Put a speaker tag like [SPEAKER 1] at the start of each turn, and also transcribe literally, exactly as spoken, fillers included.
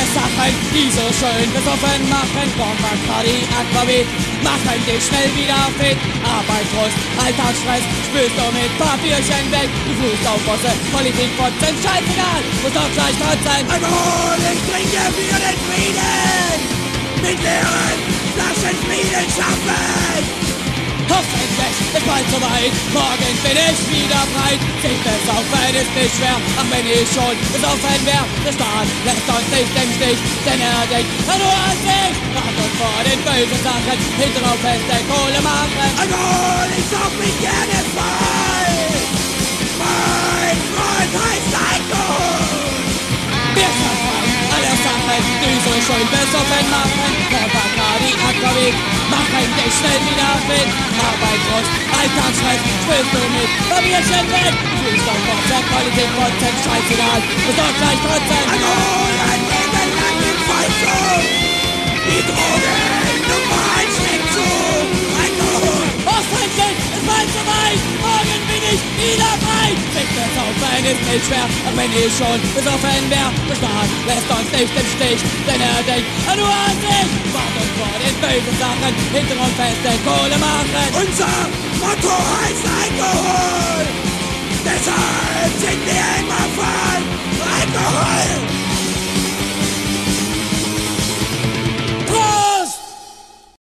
[SPEAKER 1] Alle Sachen, die so schön besoffen machen, Bomb, Bacardi, Aquavit, machen dich schnell wieder fit. Arbeit, Frust, Alltagsstress, spürst du mit Papierchen weg. Du fußt auf Bosse, Politik, Fotzen, scheißegal, muss doch gleich dran sein.
[SPEAKER 2] Alkohol, ich trinke für den Frieden, mit leeren Flaschen Frieden schaffen.
[SPEAKER 1] Hoffentlich ist bald soweit, morgen bin ich wieder breit. Sich besaufen ist nicht schwer, ach wenn ich schon besoffen wär. Der Staat lässt uns nicht im Stich, denn er denkt nur an sich. Rat uns vor den bösen Sachen, hinterher feste Kohle machen.
[SPEAKER 2] Alkohol, ich sauf mich gerne frei. Mein Freund heißt Alkohol.
[SPEAKER 1] Wir schaffen alle Sachen, die so schön besoffen machen. Bacardi, Aquavit, machen dich schnell wieder fit. Arbeit, Frust, Alltagsstress, spürst du mit Papierchen weg. Du fühlst auf Bosse, Politik, Fotzen, scheißegal, muss doch gleich trotzdem.
[SPEAKER 2] Alkohol, ein Leben lang im Vollzug. Die Drogen, Nummer eins schlägt zu. Alkohol.
[SPEAKER 1] Hoffentlich ist bald soweit, morgen bin ich wieder frei. Sich besaufen ist nicht schwer, ach wenn ich schon besoffen wär. Der Staat lässt uns nicht im Stich, denn er denkt nur an sich. Wart uns vor den bösen Sachen, hinter uns feste Kohle machen.
[SPEAKER 2] Unser Motto heißt Alkohol.